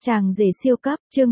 Chàng rể siêu cấp, chương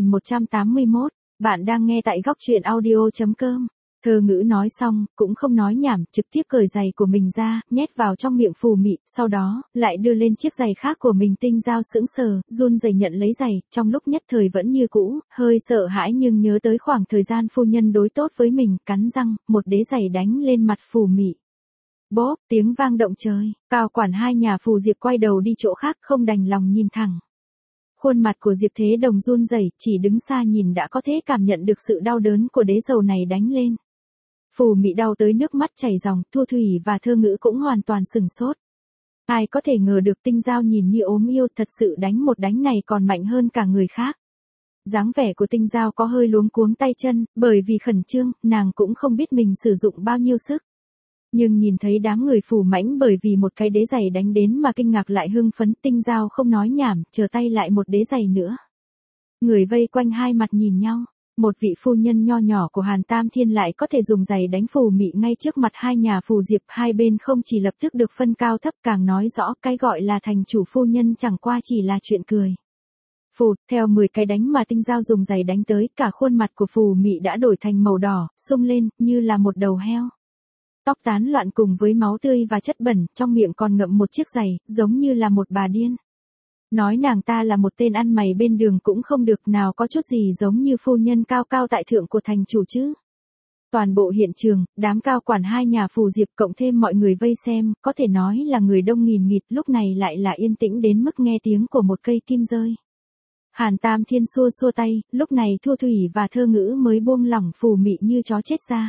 2181, bạn đang nghe tại góc truyện audio.com. Thơ ngữ nói xong, cũng không nói nhảm, trực tiếp cởi giày của mình ra, nhét vào trong miệng Phù Mị, sau đó, lại đưa lên chiếc giày khác của mình. Tinh Dao sững sờ, run rẩy nhận lấy giày, trong lúc nhất thời vẫn như cũ, hơi sợ hãi nhưng nhớ tới khoảng thời gian phu nhân đối tốt với mình, cắn răng, một đế giày đánh lên mặt Phù Mị. Bốp, tiếng vang động trời, Cao quản hai nhà Phù Diệp quay đầu đi chỗ khác, không đành lòng nhìn thẳng. Khuôn mặt của Diệp Thế Đồng run rẩy, chỉ đứng xa nhìn đã có thể cảm nhận được sự đau đớn của đế dầu này đánh lên. Phù Mị đau tới nước mắt chảy ròng, Thu Thủy và Thơ Ngữ cũng hoàn toàn sửng sốt. Ai có thể ngờ được Tinh Dao nhìn như ốm yêu, thật sự đánh một đánh này còn mạnh hơn cả người khác. Dáng vẻ của Tinh Dao có hơi luống cuống tay chân, bởi vì khẩn trương, nàng cũng không biết mình sử dụng bao nhiêu sức. Nhưng nhìn thấy đám người Phù Mãnh bởi vì một cái đế giày đánh đến mà kinh ngạc lại hưng phấn, Tinh Dao không nói nhảm, chờ tay lại một đế giày nữa. Người vây quanh hai mặt nhìn nhau, một vị phu nhân nho nhỏ của Hàn Tam Thiên lại có thể dùng giày đánh Phù Mị ngay trước mặt hai nhà Phù Diệp, hai bên không chỉ lập tức được phân cao thấp, càng nói rõ cái gọi là thành chủ phu nhân chẳng qua chỉ là chuyện cười. Phụt, theo 10 cái đánh mà Tinh Dao dùng giày đánh tới, cả khuôn mặt của Phù Mị đã đổi thành màu đỏ, sung lên, như là một đầu heo. Tóc tán loạn cùng với máu tươi và chất bẩn, trong miệng còn ngậm một chiếc giày, giống như là một bà điên. Nói nàng ta là một tên ăn mày bên đường cũng không được, nào có chút gì giống như phu nhân cao cao tại thượng của thành chủ chứ. Toàn bộ hiện trường, đám cao quản hai nhà Phù Diệp cộng thêm mọi người vây xem, có thể nói là người đông nghìn nghịt, lúc này lại là yên tĩnh đến mức nghe tiếng của một cây kim rơi. Hàn Tam Thiên xua xua tay, lúc này Thu Thủy và Thơ Ngữ mới buông lỏng Phù Mị như chó chết ra.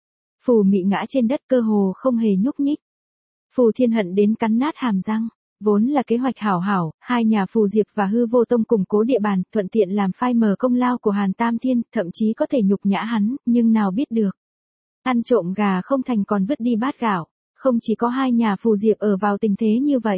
Phù Mị ngã trên đất cơ hồ không hề nhúc nhích. Phù Thiên hận đến cắn nát hàm răng. Vốn là kế hoạch hảo hảo, hai nhà Phù Diệp và Hư Vô Tông củng cố địa bàn, thuận tiện làm phai mờ công lao của Hàn Tam Thiên, thậm chí có thể nhục nhã hắn, nhưng nào biết được. Ăn trộm gà không thành còn vứt đi bát gạo, không chỉ có hai nhà Phù Diệp ở vào tình thế như vậy.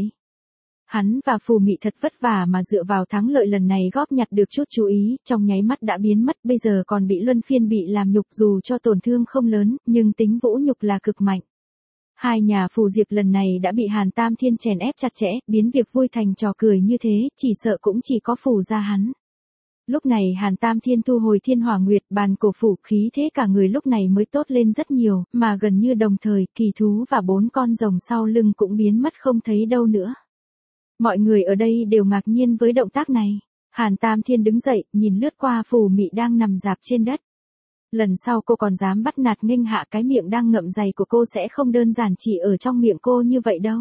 Hắn và Phù Mị thật vất vả mà dựa vào thắng lợi lần này góp nhặt được chút chú ý, trong nháy mắt đã biến mất, bây giờ còn bị luân phiên bị làm nhục, dù cho tổn thương không lớn, nhưng tính vũ nhục là cực mạnh. Hai nhà Phù Diệp lần này đã bị Hàn Tam Thiên chèn ép chặt chẽ, biến việc vui thành trò cười như thế, chỉ sợ cũng chỉ có Phù gia hắn. Lúc này Hàn Tam Thiên thu hồi Thiên Hỏa Nguyệt, bàn cổ phủ, khí thế cả người lúc này mới tốt lên rất nhiều, mà gần như đồng thời, kỳ thú và 4 con rồng sau lưng cũng biến mất không thấy đâu nữa. Mọi người ở đây đều ngạc nhiên với động tác này. Hàn Tam Thiên đứng dậy, nhìn lướt qua Phù Mị đang nằm rạp trên đất. Lần sau cô còn dám bắt nạt nghênh hạ, cái miệng đang ngậm giày của cô sẽ không đơn giản chỉ ở trong miệng cô như vậy đâu.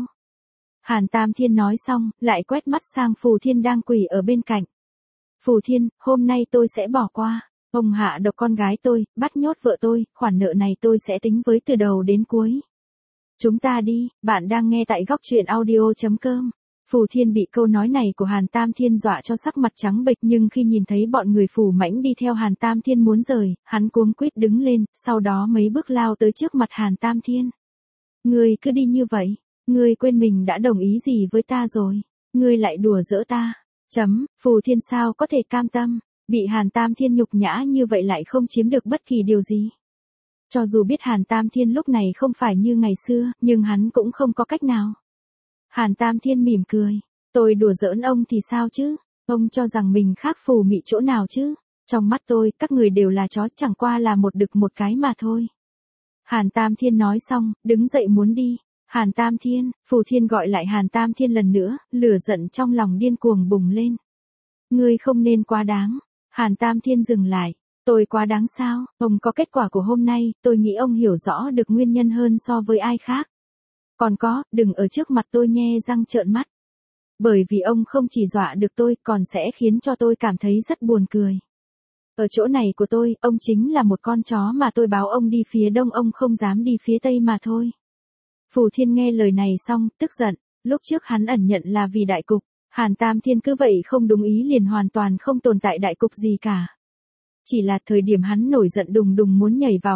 Hàn Tam Thiên nói xong, lại quét mắt sang Phù Thiên đang quỳ ở bên cạnh. Phù Thiên, hôm nay tôi sẽ bỏ qua. Ông hạ độc con gái tôi, bắt nhốt vợ tôi, khoản nợ này tôi sẽ tính với từ đầu đến cuối. Chúng ta đi, bạn đang nghe tại góc truyện audio.com. Phù Thiên bị câu nói này của Hàn Tam Thiên dọa cho sắc mặt trắng bệch, nhưng khi nhìn thấy bọn người Phù Mãnh đi theo Hàn Tam Thiên muốn rời, hắn cuống quýt đứng lên, sau đó mấy bước lao tới trước mặt Hàn Tam Thiên. Ngươi cứ đi như vậy, ngươi quên mình đã đồng ý gì với ta rồi, ngươi lại đùa giỡn ta. Phù Thiên sao có thể cam tâm, bị Hàn Tam Thiên nhục nhã như vậy lại không chiếm được bất kỳ điều gì. Cho dù biết Hàn Tam Thiên lúc này không phải như ngày xưa, nhưng hắn cũng không có cách nào. Hàn Tam Thiên mỉm cười, tôi đùa giỡn ông thì sao chứ, ông cho rằng mình khác Phù Mị chỗ nào chứ, trong mắt tôi, các người đều là chó, chẳng qua là một đực một cái mà thôi. Hàn Tam Thiên nói xong, đứng dậy muốn đi. Hàn Tam Thiên, Phù Thiên gọi lại Hàn Tam Thiên lần nữa, lửa giận trong lòng điên cuồng bùng lên. Ngươi không nên quá đáng. Hàn Tam Thiên dừng lại, tôi quá đáng sao, ông có kết quả của hôm nay, tôi nghĩ ông hiểu rõ được nguyên nhân hơn so với ai khác. Còn có, đừng ở trước mặt tôi nhe răng trợn mắt. Bởi vì ông không chỉ dọa được tôi, còn sẽ khiến cho tôi cảm thấy rất buồn cười. Ở chỗ này của tôi, ông chính là một con chó mà tôi báo ông đi phía đông ông không dám đi phía tây mà thôi. Phù Thiên nghe lời này xong, tức giận, lúc trước hắn ẩn nhận là vì đại cục, Hàn Tam Thiên cứ vậy không đúng ý liền hoàn toàn không tồn tại đại cục gì cả. Chỉ là thời điểm hắn nổi giận đùng đùng muốn nhảy vào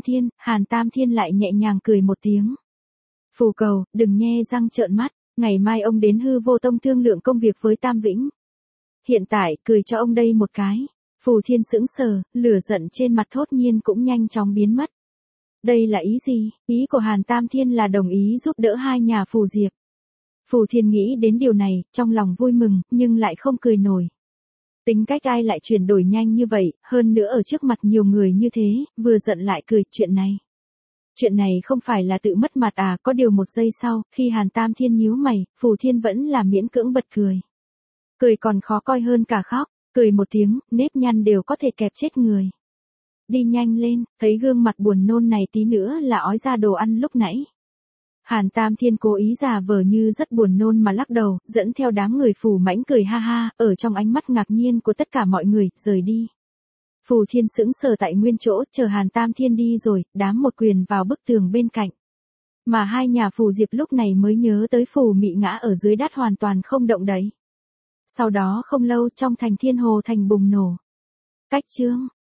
Hàn Tam Thiên lại nhẹ nhàng cười một tiếng. Phù cầu, đừng nhe răng trợn mắt, ngày mai ông đến Hư Vô Tông thương lượng công việc với Tam Vĩnh. Hiện tại, cười cho ông đây một cái. Phù Thiên sững sờ, lửa giận trên mặt thốt nhiên cũng nhanh chóng biến mất. Đây là ý gì? Ý của Hàn Tam Thiên là đồng ý giúp đỡ hai nhà Phù Diệp. Phù Thiên nghĩ đến điều này, trong lòng vui mừng, nhưng lại không cười nổi. Tính cách ai lại chuyển đổi nhanh như vậy, hơn nữa ở trước mặt nhiều người như thế, vừa giận lại cười, chuyện này không phải là tự mất mặt à, có điều một giây sau, khi Hàn Tam Thiên nhíu mày, Phù Thiên vẫn là miễn cưỡng bật cười. Cười còn khó coi hơn cả khóc, cười một tiếng, nếp nhăn đều có thể kẹp chết người. Đi nhanh lên, thấy gương mặt buồn nôn này tí nữa là ói ra đồ ăn lúc nãy. Hàn Tam Thiên cố ý giả vờ như rất buồn nôn mà lắc đầu, dẫn theo đám người Phù Mãnh cười ha ha, ở trong ánh mắt ngạc nhiên của tất cả mọi người, rời đi. Phù Thiên sững sờ tại nguyên chỗ, chờ Hàn Tam Thiên đi rồi, đám một quyền vào bức tường bên cạnh. Mà hai nhà Phù Diệp lúc này mới nhớ tới Phù Mị ngã ở dưới đất hoàn toàn không động đậy. Sau đó không lâu trong thành Thiên Hồ thành bùng nổ. Cách chương